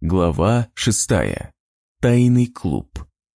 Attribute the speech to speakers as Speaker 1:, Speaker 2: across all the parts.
Speaker 1: Глава 6. Тайный клуб.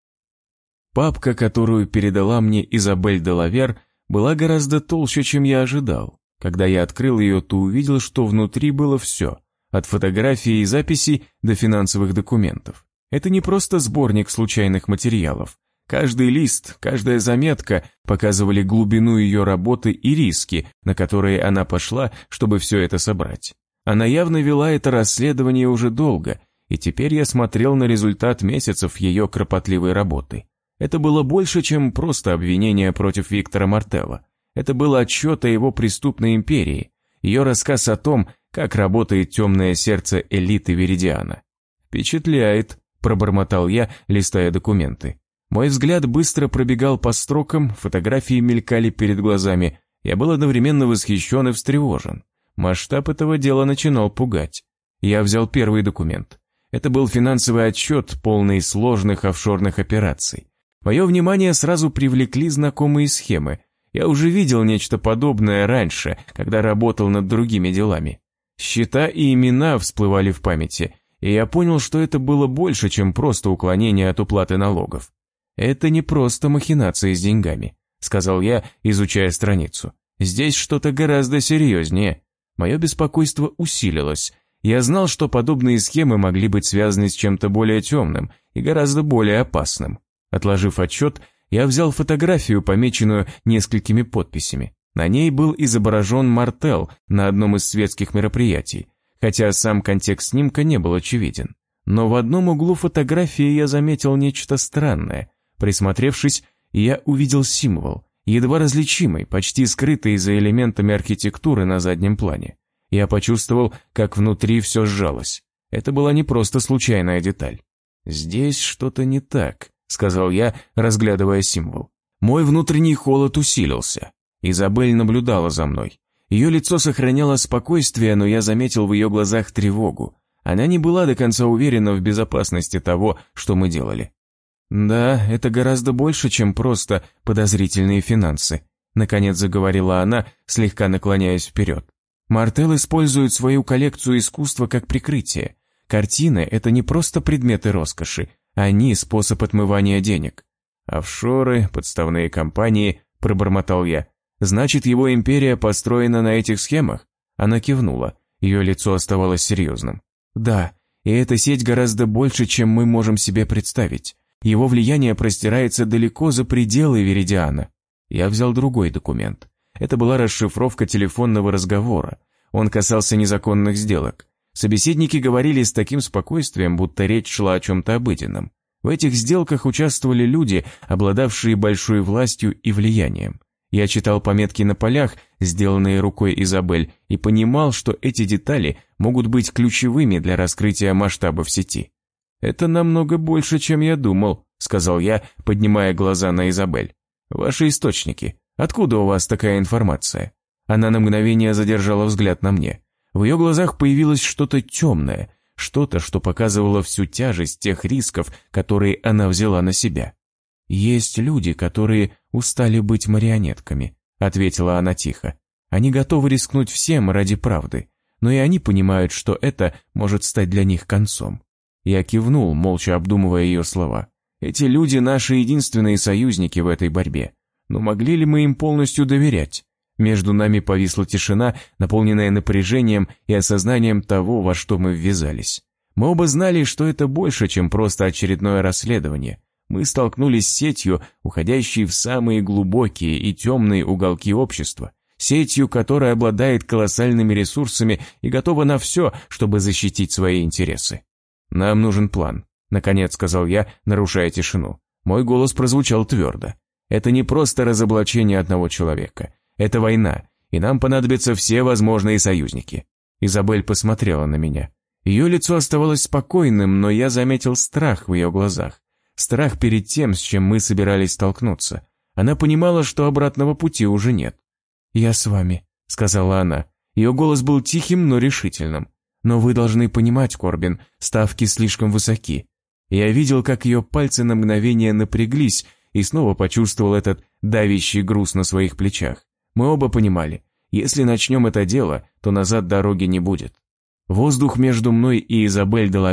Speaker 1: Папка, которую передала мне Изабель де Лавер, была гораздо толще, чем я ожидал. Когда я открыл ее, то увидел, что внутри было все, от фотографий и записей до финансовых документов. Это не просто сборник случайных материалов. Каждый лист, каждая заметка показывали глубину ее работы и риски, на которые она пошла, чтобы все это собрать. Она явно вела это расследование уже долго, и теперь я смотрел на результат месяцев ее кропотливой работы. Это было больше, чем просто обвинение против Виктора Мартелла. Это был отчет о его преступной империи, ее рассказ о том, как работает темное сердце элиты Виридиана. «Впечатляет», – пробормотал я, листая документы. Мой взгляд быстро пробегал по строкам, фотографии мелькали перед глазами. Я был одновременно восхищен и встревожен. Масштаб этого дела начинал пугать. Я взял первый документ. Это был финансовый отчет, полный сложных офшорных операций. Мое внимание сразу привлекли знакомые схемы. Я уже видел нечто подобное раньше, когда работал над другими делами. Счета и имена всплывали в памяти, и я понял, что это было больше, чем просто уклонение от уплаты налогов. «Это не просто махинации с деньгами», — сказал я, изучая страницу. «Здесь что-то гораздо серьезнее». Мое беспокойство усилилось. Я знал, что подобные схемы могли быть связаны с чем-то более темным и гораздо более опасным. Отложив отчет, я взял фотографию, помеченную несколькими подписями. На ней был изображен Мартелл на одном из светских мероприятий, хотя сам контекст снимка не был очевиден. Но в одном углу фотографии я заметил нечто странное. Присмотревшись, я увидел символ, едва различимый, почти скрытый за элементами архитектуры на заднем плане. Я почувствовал, как внутри все сжалось. Это была не просто случайная деталь. «Здесь что-то не так», — сказал я, разглядывая символ. Мой внутренний холод усилился. Изабель наблюдала за мной. Ее лицо сохраняло спокойствие, но я заметил в ее глазах тревогу. Она не была до конца уверена в безопасности того, что мы делали. «Да, это гораздо больше, чем просто подозрительные финансы», — наконец заговорила она, слегка наклоняясь вперед. «Мартелл использует свою коллекцию искусства как прикрытие. Картины — это не просто предметы роскоши, они — способ отмывания денег». «Офшоры, подставные компании», — пробормотал я. «Значит, его империя построена на этих схемах?» Она кивнула, ее лицо оставалось серьезным. «Да, и эта сеть гораздо больше, чем мы можем себе представить. Его влияние простирается далеко за пределы Виридиана». Я взял другой документ. Это была расшифровка телефонного разговора. Он касался незаконных сделок. Собеседники говорили с таким спокойствием, будто речь шла о чем-то обыденном. В этих сделках участвовали люди, обладавшие большой властью и влиянием. Я читал пометки на полях, сделанные рукой Изабель, и понимал, что эти детали могут быть ключевыми для раскрытия масштабов сети. «Это намного больше, чем я думал», — сказал я, поднимая глаза на Изабель. «Ваши источники. Откуда у вас такая информация?» Она на мгновение задержала взгляд на мне. В ее глазах появилось что-то темное, что-то, что показывало всю тяжесть тех рисков, которые она взяла на себя. «Есть люди, которые устали быть марионетками», — ответила она тихо. «Они готовы рискнуть всем ради правды, но и они понимают, что это может стать для них концом». Я кивнул, молча обдумывая ее слова. «Эти люди — наши единственные союзники в этой борьбе. Но могли ли мы им полностью доверять?» Между нами повисла тишина, наполненная напряжением и осознанием того, во что мы ввязались. Мы оба знали, что это больше, чем просто очередное расследование. Мы столкнулись с сетью, уходящей в самые глубокие и темные уголки общества, сетью, которая обладает колоссальными ресурсами и готова на все, чтобы защитить свои интересы. «Нам нужен план», — наконец сказал я, нарушая тишину. Мой голос прозвучал твердо. «Это не просто разоблачение одного человека. Это война, и нам понадобятся все возможные союзники». Изабель посмотрела на меня. Ее лицо оставалось спокойным, но я заметил страх в ее глазах. Страх перед тем, с чем мы собирались столкнуться. Она понимала, что обратного пути уже нет. «Я с вами», — сказала она. Ее голос был тихим, но решительным. «Но вы должны понимать, Корбин, ставки слишком высоки». Я видел, как ее пальцы на мгновение напряглись, и снова почувствовал этот давящий груз на своих плечах. Мы оба понимали, если начнем это дело, то назад дороги не будет. Воздух между мной и Изабель де Лавер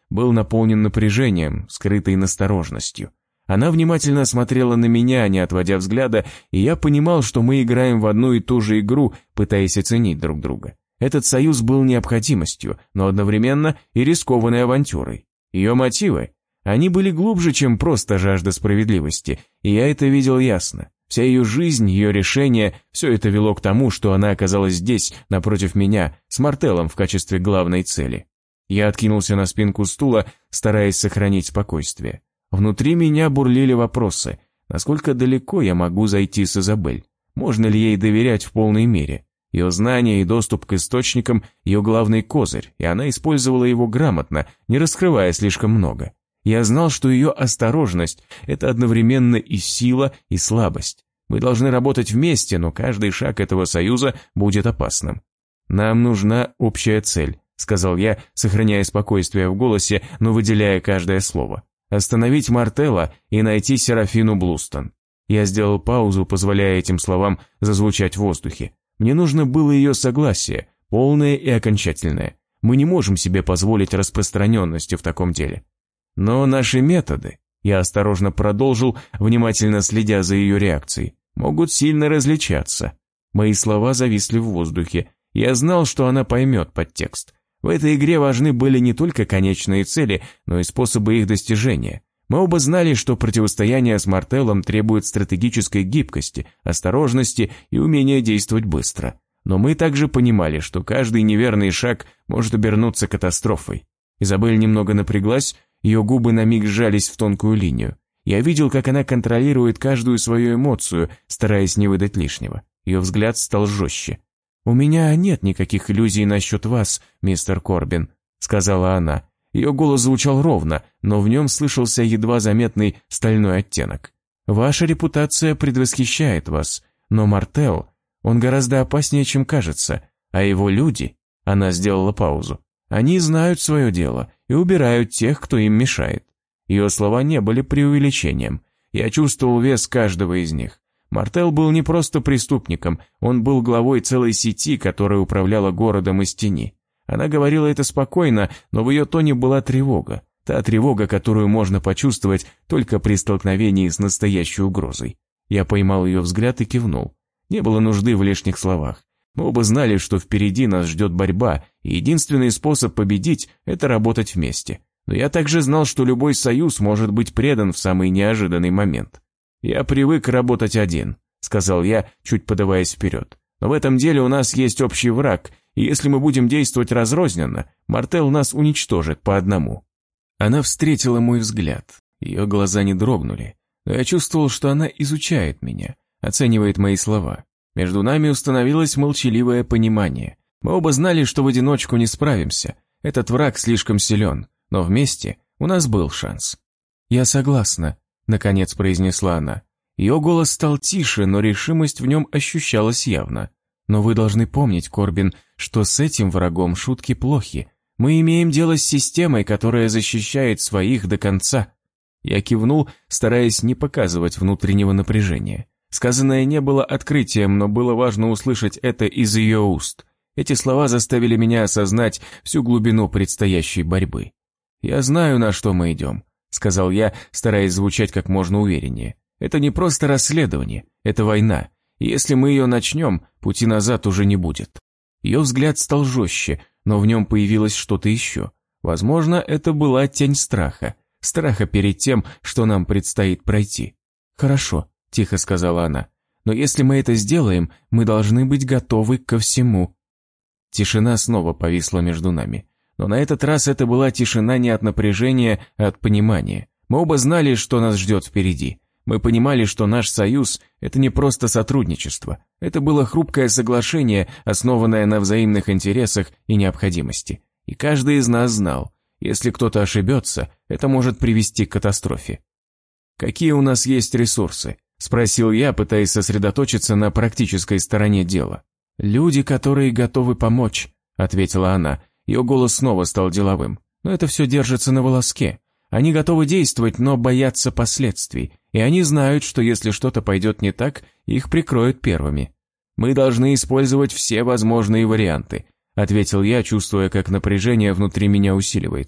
Speaker 1: был наполнен напряжением, скрытой настороженностью. Она внимательно смотрела на меня, не отводя взгляда, и я понимал, что мы играем в одну и ту же игру, пытаясь оценить друг друга. Этот союз был необходимостью, но одновременно и рискованной авантюрой. Ее мотивы? Они были глубже, чем просто жажда справедливости, и я это видел ясно. Вся ее жизнь, ее решения, все это вело к тому, что она оказалась здесь, напротив меня, с Мартеллом в качестве главной цели. Я откинулся на спинку стула, стараясь сохранить спокойствие. Внутри меня бурлили вопросы. Насколько далеко я могу зайти с Изабель? Можно ли ей доверять в полной мере? Ее знания и доступ к источникам – ее главный козырь, и она использовала его грамотно, не раскрывая слишком много. Я знал, что ее осторожность – это одновременно и сила, и слабость. Мы должны работать вместе, но каждый шаг этого союза будет опасным. «Нам нужна общая цель», – сказал я, сохраняя спокойствие в голосе, но выделяя каждое слово. «Остановить Мартелла и найти Серафину Блустон». Я сделал паузу, позволяя этим словам зазвучать в воздухе. Мне нужно было ее согласие, полное и окончательное. Мы не можем себе позволить распространенности в таком деле. Но наши методы, я осторожно продолжил, внимательно следя за ее реакцией, могут сильно различаться. Мои слова зависли в воздухе. Я знал, что она поймет подтекст. В этой игре важны были не только конечные цели, но и способы их достижения. Мы оба знали, что противостояние с Мартеллом требует стратегической гибкости, осторожности и умения действовать быстро. Но мы также понимали, что каждый неверный шаг может обернуться катастрофой. Изабель немного напряглась, ее губы на миг сжались в тонкую линию. Я видел, как она контролирует каждую свою эмоцию, стараясь не выдать лишнего. Ее взгляд стал жестче. «У меня нет никаких иллюзий насчет вас, мистер Корбин», — сказала она. Ее голос звучал ровно, но в нем слышался едва заметный стальной оттенок. «Ваша репутация предвосхищает вас, но Мартелл, он гораздо опаснее, чем кажется, а его люди...» Она сделала паузу. «Они знают свое дело и убирают тех, кто им мешает». Ее слова не были преувеличением. Я чувствовал вес каждого из них. Мартелл был не просто преступником, он был главой целой сети, которая управляла городом из тени. Она говорила это спокойно, но в ее тоне была тревога. Та тревога, которую можно почувствовать только при столкновении с настоящей угрозой. Я поймал ее взгляд и кивнул. Не было нужды в лишних словах. Мы оба знали, что впереди нас ждет борьба, и единственный способ победить – это работать вместе. Но я также знал, что любой союз может быть предан в самый неожиданный момент. «Я привык работать один», – сказал я, чуть подаваясь вперед. «Но в этом деле у нас есть общий враг, и если мы будем действовать разрозненно, Мартелл нас уничтожит по одному». Она встретила мой взгляд. Ее глаза не дрогнули, но я чувствовал, что она изучает меня, оценивает мои слова. Между нами установилось молчаливое понимание. Мы оба знали, что в одиночку не справимся. Этот враг слишком силен, но вместе у нас был шанс. «Я согласна», — наконец произнесла она. Ее голос стал тише, но решимость в нем ощущалась явно. «Но вы должны помнить, Корбин, что с этим врагом шутки плохи. Мы имеем дело с системой, которая защищает своих до конца». Я кивнул, стараясь не показывать внутреннего напряжения. Сказанное не было открытием, но было важно услышать это из ее уст. Эти слова заставили меня осознать всю глубину предстоящей борьбы. «Я знаю, на что мы идем», — сказал я, стараясь звучать как можно увереннее. «Это не просто расследование, это война, и если мы ее начнем, пути назад уже не будет». Ее взгляд стал жестче, но в нем появилось что-то еще. Возможно, это была тень страха. Страха перед тем, что нам предстоит пройти. «Хорошо», — тихо сказала она, «но если мы это сделаем, мы должны быть готовы ко всему». Тишина снова повисла между нами. Но на этот раз это была тишина не от напряжения, а от понимания. Мы оба знали, что нас ждет впереди. Мы понимали, что наш союз – это не просто сотрудничество. Это было хрупкое соглашение, основанное на взаимных интересах и необходимости. И каждый из нас знал, если кто-то ошибется, это может привести к катастрофе. «Какие у нас есть ресурсы?» – спросил я, пытаясь сосредоточиться на практической стороне дела. «Люди, которые готовы помочь», – ответила она. Ее голос снова стал деловым. «Но это все держится на волоске. Они готовы действовать, но боятся последствий. И они знают, что если что-то пойдет не так, их прикроют первыми. Мы должны использовать все возможные варианты», – ответил я, чувствуя, как напряжение внутри меня усиливается.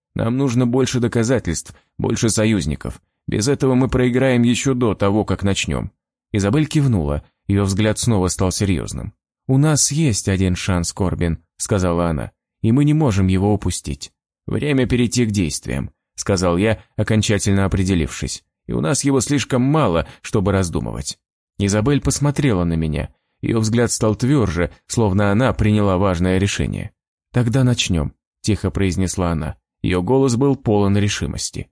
Speaker 1: Нам нужно больше доказательств, больше союзников. Без этого мы проиграем еще до того, как начнем». Изабель кивнула, ее взгляд снова стал серьезным. «У нас есть один шанс, Корбин», — сказала она, — «и мы не можем его упустить». «Время перейти к действиям», — сказал я, окончательно определившись. «И у нас его слишком мало, чтобы раздумывать». Изабель посмотрела на меня. Ее взгляд стал тверже, словно она приняла важное решение. «Тогда начнем», — тихо произнесла она. Ее голос был полон решимости.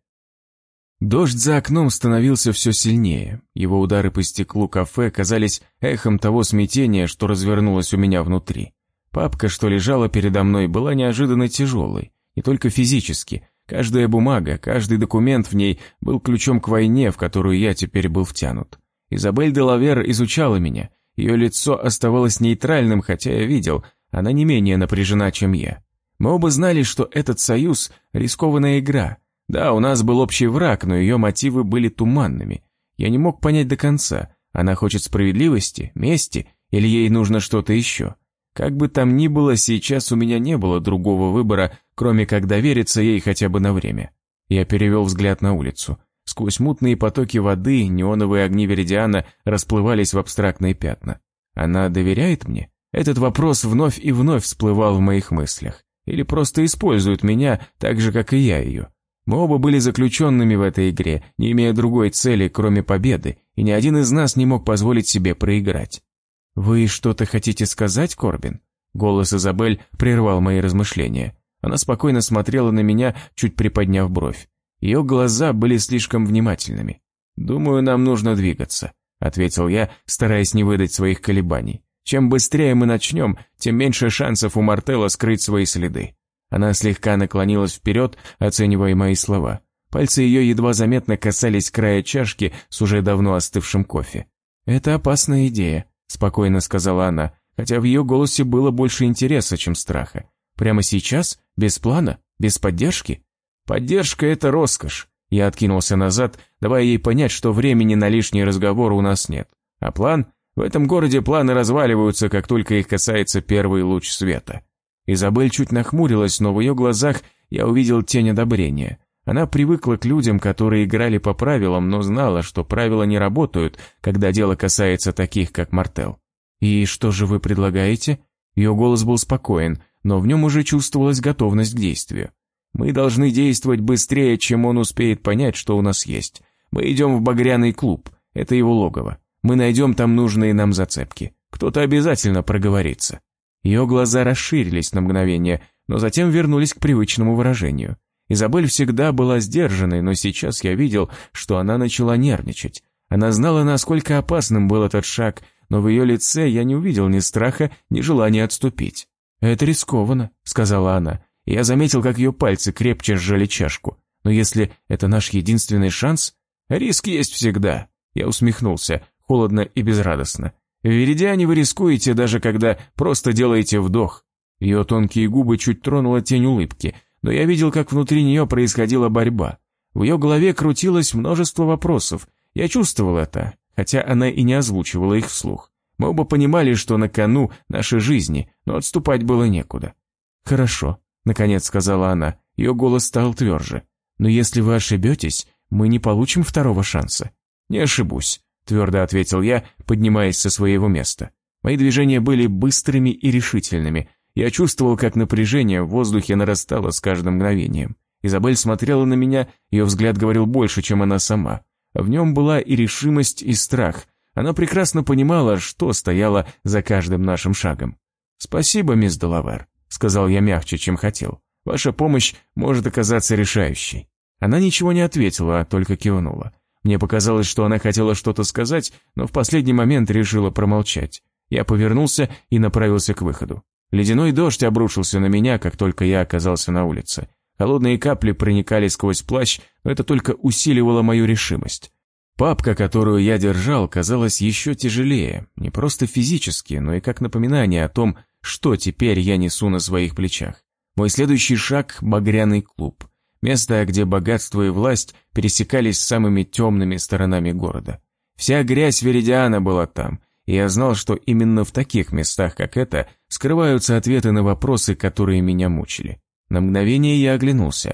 Speaker 1: Дождь за окном становился все сильнее. Его удары по стеклу кафе казались эхом того смятения, что развернулось у меня внутри. Папка, что лежала передо мной, была неожиданно тяжелой. Не только физически. Каждая бумага, каждый документ в ней был ключом к войне, в которую я теперь был втянут. Изабель де Лавер изучала меня. Ее лицо оставалось нейтральным, хотя я видел, она не менее напряжена, чем я. Мы оба знали, что этот союз – рискованная игра. Да, у нас был общий враг, но ее мотивы были туманными. Я не мог понять до конца, она хочет справедливости, мести, или ей нужно что-то еще. Как бы там ни было, сейчас у меня не было другого выбора, кроме как довериться ей хотя бы на время. Я перевел взгляд на улицу. Сквозь мутные потоки воды неоновые огни Веридиана расплывались в абстрактные пятна. Она доверяет мне? Этот вопрос вновь и вновь всплывал в моих мыслях. Или просто использует меня так же, как и я ее. Мы оба были заключенными в этой игре, не имея другой цели, кроме победы, и ни один из нас не мог позволить себе проиграть. «Вы что-то хотите сказать, Корбин?» Голос Изабель прервал мои размышления. Она спокойно смотрела на меня, чуть приподняв бровь. Ее глаза были слишком внимательными. «Думаю, нам нужно двигаться», — ответил я, стараясь не выдать своих колебаний. «Чем быстрее мы начнем, тем меньше шансов у Мартелла скрыть свои следы». Она слегка наклонилась вперед, оценивая мои слова. Пальцы ее едва заметно касались края чашки с уже давно остывшим кофе. «Это опасная идея», — спокойно сказала она, хотя в ее голосе было больше интереса, чем страха. «Прямо сейчас? Без плана? Без поддержки?» «Поддержка — это роскошь». Я откинулся назад, давая ей понять, что времени на лишний разговор у нас нет. А план? В этом городе планы разваливаются, как только их касается первый луч света. Изабель чуть нахмурилась, но в ее глазах я увидел тень одобрения. Она привыкла к людям, которые играли по правилам, но знала, что правила не работают, когда дело касается таких, как Мартелл. «И что же вы предлагаете?» Ее голос был спокоен, но в нем уже чувствовалась готовность к действию. «Мы должны действовать быстрее, чем он успеет понять, что у нас есть. Мы идем в Багряный клуб, это его логово. Мы найдем там нужные нам зацепки. Кто-то обязательно проговорится». Ее глаза расширились на мгновение, но затем вернулись к привычному выражению. Изабель всегда была сдержанной, но сейчас я видел, что она начала нервничать. Она знала, насколько опасным был этот шаг, но в ее лице я не увидел ни страха, ни желания отступить. «Это рискованно», — сказала она. Я заметил, как ее пальцы крепче сжали чашку. «Но если это наш единственный шанс...» «Риск есть всегда», — я усмехнулся, холодно и безрадостно. «В Веридиане вы рискуете, даже когда просто делаете вдох». Ее тонкие губы чуть тронула тень улыбки, но я видел, как внутри нее происходила борьба. В ее голове крутилось множество вопросов. Я чувствовал это, хотя она и не озвучивала их вслух. Мы оба понимали, что на кону нашей жизни, но отступать было некуда. «Хорошо», — наконец сказала она, ее голос стал тверже. «Но если вы ошибетесь, мы не получим второго шанса». «Не ошибусь», — твердо ответил я, поднимаясь со своего места. Мои движения были быстрыми и решительными. Я чувствовал, как напряжение в воздухе нарастало с каждым мгновением. Изабель смотрела на меня, ее взгляд говорил больше, чем она сама. В нем была и решимость, и страх. Она прекрасно понимала, что стояло за каждым нашим шагом. «Спасибо, мисс де Лавер», — сказал я мягче, чем хотел. «Ваша помощь может оказаться решающей». Она ничего не ответила, а только кивнула. Мне показалось, что она хотела что-то сказать, но в последний момент решила промолчать. Я повернулся и направился к выходу. Ледяной дождь обрушился на меня, как только я оказался на улице. Холодные капли проникали сквозь плащ, но это только усиливало мою решимость. Папка, которую я держал, казалась еще тяжелее, не просто физически, но и как напоминание о том, что теперь я несу на своих плечах. Мой следующий шаг – Багряный клуб. Место, где богатство и власть пересекались с самыми темными сторонами города. Вся грязь Веридиана была там, и я знал, что именно в таких местах, как это, скрываются ответы на вопросы, которые меня мучили. На мгновение я оглянулся.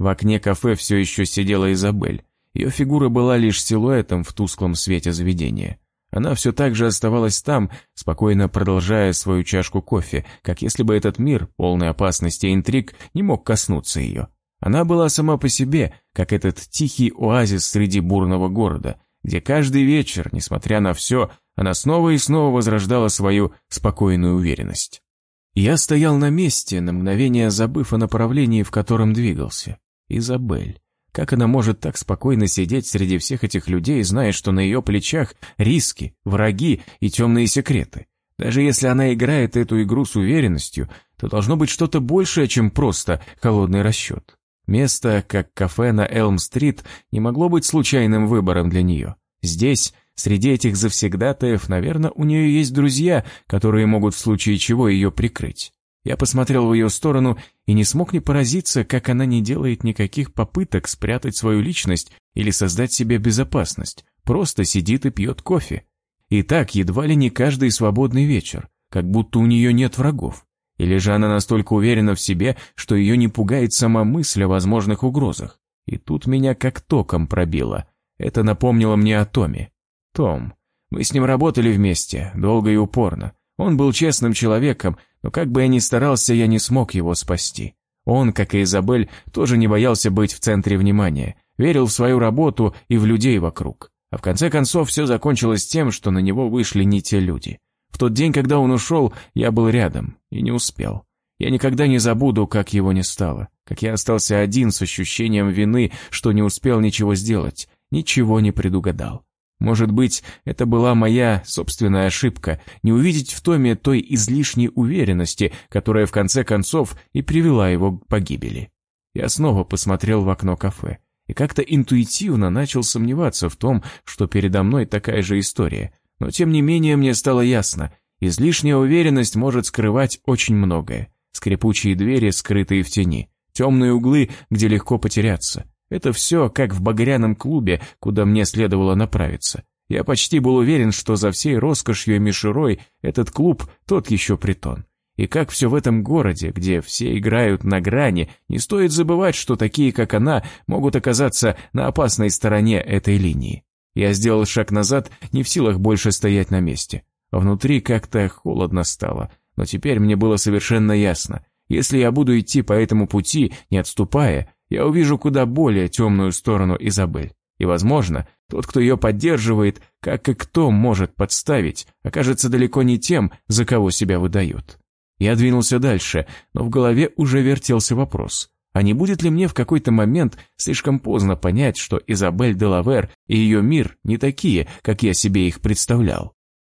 Speaker 1: В окне кафе все еще сидела Изабель. Ее фигура была лишь силуэтом в тусклом свете заведения. Она все так же оставалась там, спокойно продолжая свою чашку кофе, как если бы этот мир, полный опасности и интриг, не мог коснуться ее. Она была сама по себе, как этот тихий оазис среди бурного города, где каждый вечер, несмотря на все, она снова и снова возрождала свою спокойную уверенность. Я стоял на месте, на мгновение забыв о направлении, в котором двигался. Изабель. Как она может так спокойно сидеть среди всех этих людей, зная, что на ее плечах риски, враги и темные секреты? Даже если она играет эту игру с уверенностью, то должно быть что-то большее, чем просто холодный расчет. Место, как кафе на Элм-стрит, не могло быть случайным выбором для нее. Здесь, среди этих завсегдатаев, наверное, у нее есть друзья, которые могут в случае чего ее прикрыть. Я посмотрел в ее сторону и не смог не поразиться, как она не делает никаких попыток спрятать свою личность или создать себе безопасность, просто сидит и пьет кофе. И так едва ли не каждый свободный вечер, как будто у нее нет врагов. Или же она настолько уверена в себе, что ее не пугает сама мысль о возможных угрозах. И тут меня как током пробило. Это напомнило мне о Томе. Том. Мы с ним работали вместе, долго и упорно. Он был честным человеком, но как бы я ни старался, я не смог его спасти. Он, как и Изабель, тоже не боялся быть в центре внимания, верил в свою работу и в людей вокруг. А в конце концов все закончилось тем, что на него вышли не те люди. В тот день, когда он ушел, я был рядом и не успел. Я никогда не забуду, как его не стало, как я остался один с ощущением вины, что не успел ничего сделать, ничего не предугадал. Может быть, это была моя собственная ошибка, не увидеть в Томе той излишней уверенности, которая в конце концов и привела его к погибели. Я снова посмотрел в окно кафе и как-то интуитивно начал сомневаться в том, что передо мной такая же история. Но тем не менее мне стало ясно, излишняя уверенность может скрывать очень многое. Скрипучие двери, скрытые в тени, темные углы, где легко потеряться. Это все как в багряном клубе, куда мне следовало направиться. Я почти был уверен, что за всей роскошью и мишурой этот клуб тот еще притон. И как все в этом городе, где все играют на грани, не стоит забывать, что такие, как она, могут оказаться на опасной стороне этой линии. Я сделал шаг назад, не в силах больше стоять на месте. Внутри как-то холодно стало, но теперь мне было совершенно ясно. Если я буду идти по этому пути, не отступая, я увижу куда более темную сторону Изабель. И, возможно, тот, кто ее поддерживает, как и кто может подставить, окажется далеко не тем, за кого себя выдает. Я двинулся дальше, но в голове уже вертелся вопрос. А не будет ли мне в какой-то момент слишком поздно понять, что Изабель де Лавер и ее мир не такие, как я себе их представлял?